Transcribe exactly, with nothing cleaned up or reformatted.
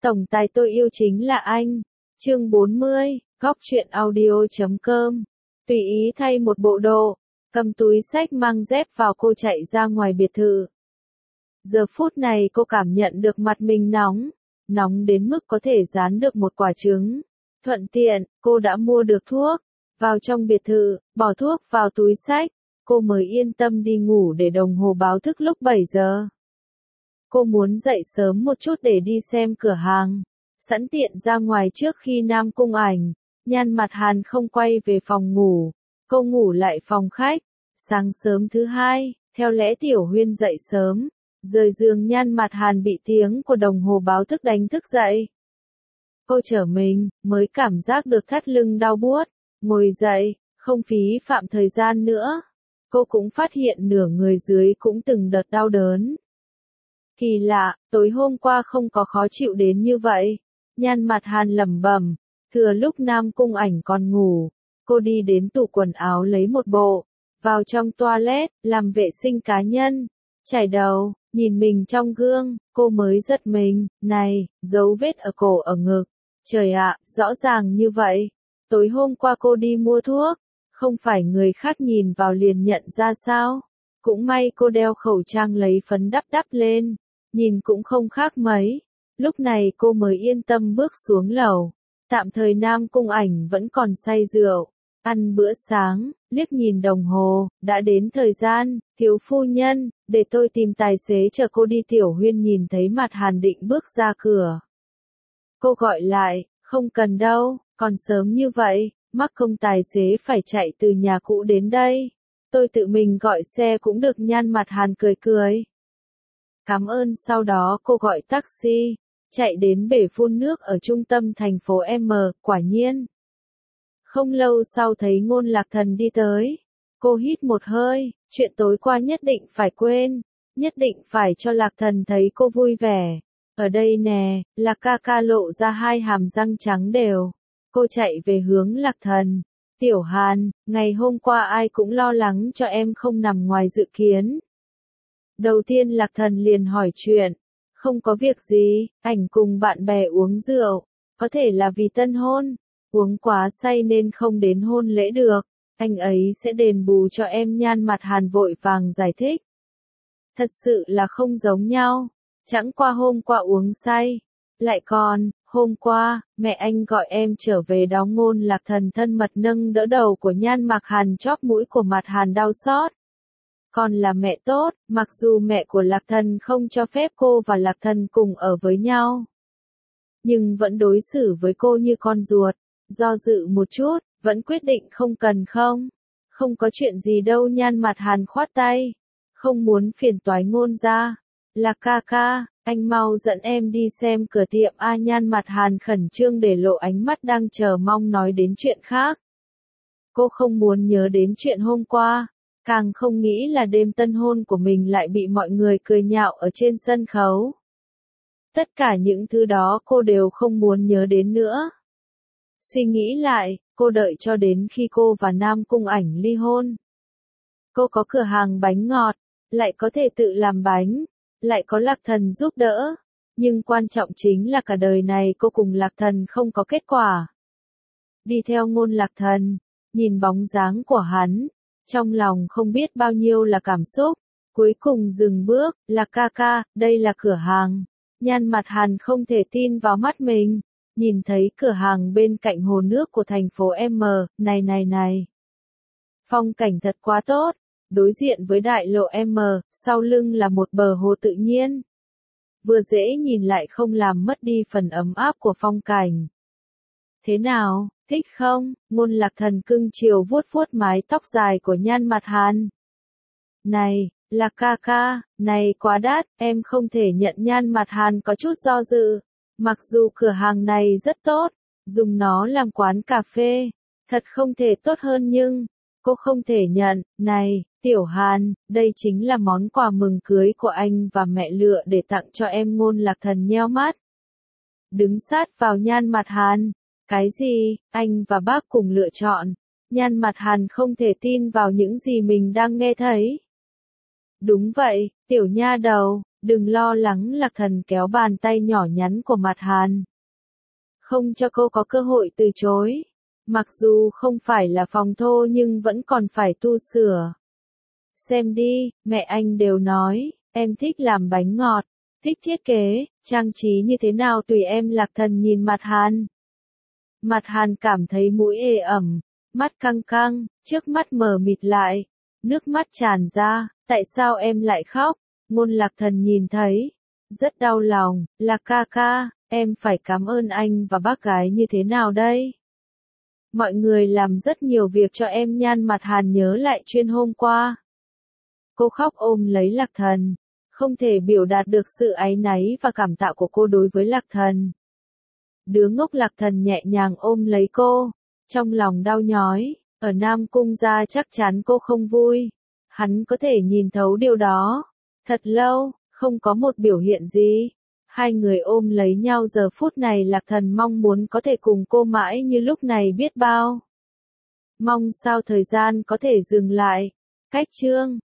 Tổng tài tôi yêu chính là anh. Chương bốn mươi, góc truyện audio chấm com. Tùy ý thay một bộ đồ, cầm túi xách mang dép vào cô chạy ra ngoài biệt thự. Giờ phút này cô cảm nhận được mặt mình nóng, nóng đến mức có thể rán được một quả trứng. Thuận tiện, cô đã mua được thuốc, vào trong biệt thự, bỏ thuốc vào túi xách, cô mới yên tâm đi ngủ để đồng hồ báo thức lúc bảy giờ. Cô muốn dậy sớm một chút để đi xem cửa hàng, sẵn tiện ra ngoài trước khi Nam Cung Ảnh. Nhan Mặt Hàn không quay về phòng ngủ, cô ngủ lại phòng khách. Sáng sớm thứ hai, theo lẽ Tiểu Huyên dậy sớm, rời giường Nhan Mặt Hàn bị tiếng của đồng hồ báo thức đánh thức dậy. Cô trở mình, mới cảm giác được thắt lưng đau buốt, ngồi dậy, không phí phạm thời gian nữa. Cô cũng phát hiện nửa người dưới cũng từng đợt đau đớn. Kỳ lạ, tối hôm qua không có khó chịu đến như vậy. Nhan Mặt Hàn lẩm bẩm, thừa lúc Nam Cung Ảnh còn ngủ, cô đi đến tủ quần áo lấy một bộ, vào trong toilet, làm vệ sinh cá nhân, chải đầu, nhìn mình trong gương, cô mới giật mình, này, dấu vết ở cổ ở ngực. Trời ạ, rõ ràng như vậy. Tối hôm qua cô đi mua thuốc, không phải người khác nhìn vào liền nhận ra sao? Cũng may cô đeo khẩu trang lấy phấn đắp đắp lên, nhìn cũng không khác mấy. Lúc này cô mới yên tâm bước xuống lầu. Tạm thời Nam Cung Ảnh vẫn còn say rượu. Ăn bữa sáng, liếc nhìn đồng hồ, đã đến thời gian. Thiếu phu nhân, để tôi tìm tài xế chở cô đi. Tiểu Huyên nhìn thấy Mặt Hàn định bước ra cửa. Cô gọi lại, không cần đâu, còn sớm như vậy, mắc công tài xế phải chạy từ nhà cũ đến đây. Tôi tự mình gọi xe cũng được. Nhan Mặt Hàn cười cười. Cảm ơn. Sau đó cô gọi taxi, chạy đến bể phun nước ở trung tâm thành phố M. Quả nhiên, không lâu sau thấy Ngôn Lạc Thần đi tới. Cô hít một hơi, chuyện tối qua nhất định phải quên, nhất định phải cho Lạc Thần thấy cô vui vẻ. Ở đây nè, Lạc ca ca lộ ra hai hàm răng trắng đều. Cô chạy về hướng Lạc Thần. Tiểu Hàn, ngày hôm qua ai cũng lo lắng cho em không nằm ngoài dự kiến. Đầu tiên Lạc Thần liền hỏi chuyện. Không có việc gì, Ảnh cùng bạn bè uống rượu. Có thể là vì tân hôn, uống quá say nên không đến hôn lễ được. Anh ấy sẽ đền bù cho em. Nhan Mặt Hàn vội vàng giải thích. Thật sự là không giống nhau. Chẳng qua hôm qua uống say. Lại còn, hôm qua, mẹ anh gọi em trở về đó. Ngôn Lạc Thần thân mật nâng đỡ đầu của Nhan Mặt Hàn, chóp mũi của Mặt Hàn đau xót. Còn là mẹ tốt, mặc dù mẹ của Lạc Thần không cho phép cô và Lạc Thần cùng ở với nhau, nhưng vẫn đối xử với cô như con ruột. Do dự một chút, vẫn quyết định không cần. Không, không có chuyện gì đâu. Nhan Mặt Hàn khoát tay, không muốn phiền toái Ngôn ra. Lạc ca ca, anh mau dẫn em đi xem cửa tiệm a. Nhan Mặt Hàn khẩn trương để lộ ánh mắt đang chờ mong nói đến chuyện khác. Cô không muốn nhớ đến chuyện hôm qua, càng không nghĩ là đêm tân hôn của mình lại bị mọi người cười nhạo ở trên sân khấu. Tất cả những thứ đó cô đều không muốn nhớ đến nữa. Suy nghĩ lại, cô đợi cho đến khi cô và Nam Cung Ảnh ly hôn. Cô có cửa hàng bánh ngọt, lại có thể tự làm bánh, lại có Lạc Thần giúp đỡ. Nhưng quan trọng chính là cả đời này cô cùng Lạc Thần không có kết quả. Đi theo Ngôn Lạc Thần, nhìn bóng dáng của hắn, trong lòng không biết bao nhiêu là cảm xúc. Cuối cùng dừng bước. Lạc ca ca, đây là cửa hàng. Nhan Mặt Hàn không thể tin vào mắt mình. Nhìn thấy cửa hàng bên cạnh hồ nước của thành phố M. Này này này, phong cảnh thật quá tốt. Đối diện với đại lộ M, sau lưng là một bờ hồ tự nhiên. Vừa dễ nhìn lại không làm mất đi phần ấm áp của phong cảnh. Thế nào, thích không? Ngôn Lạc Thần cưng chiều vuốt vuốt mái tóc dài của Nhan Mặt Hàn. Này, Lạc ca ca, này quá đắt, em không thể nhận. Nhan Mặt Hàn có chút do dự. Mặc dù cửa hàng này rất tốt, dùng nó làm quán cà phê, thật không thể tốt hơn, nhưng cô không thể nhận. Này, Tiểu Hàn, đây chính là món quà mừng cưới của anh và mẹ lựa để tặng cho em. Ngôn Lạc Thần nheo mắt, đứng sát vào Nhan Mặt Hàn. Cái gì, anh và bác cùng lựa chọn? Nhan Mặt Hàn không thể tin vào những gì mình đang nghe thấy. Đúng vậy, tiểu nha đầu, Đừng lo lắng, Lạc Thần kéo bàn tay nhỏ nhắn của Mạt Hàn. Không cho cô có cơ hội từ chối. Mặc dù không phải là phòng thô nhưng vẫn còn phải tu sửa. Xem đi, mẹ anh đều nói, em thích làm bánh ngọt, thích thiết kế, trang trí như thế nào tùy em. Lạc Thần nhìn Mạt Hàn. Mạt Hàn cảm thấy mũi ê ẩm, mắt căng căng, trước mắt mờ mịt lại, nước mắt tràn ra, tại sao em lại khóc? Ngôn Lạc Thần nhìn thấy, rất đau lòng, Lạc ca ca, em phải cảm ơn anh và bác gái như thế nào đây? Mọi người làm rất nhiều việc cho em. Nhan Mạt Hàn nhớ lại chuyện hôm qua. Cô khóc ôm lấy Lạc Thần, không thể biểu đạt được sự áy náy và cảm tạ của cô đối với Lạc Thần. Đứa ngốc. Lạc Thần nhẹ nhàng ôm lấy cô, trong lòng đau nhói, ở Nam Cung gia chắc chắn cô không vui. Hắn có thể nhìn thấu điều đó. Thật lâu, không có một biểu hiện gì. Hai người ôm lấy nhau giờ phút này. Lạc Thần mong muốn có thể cùng cô mãi như lúc này biết bao. Mong sao thời gian có thể dừng lại. Cách chương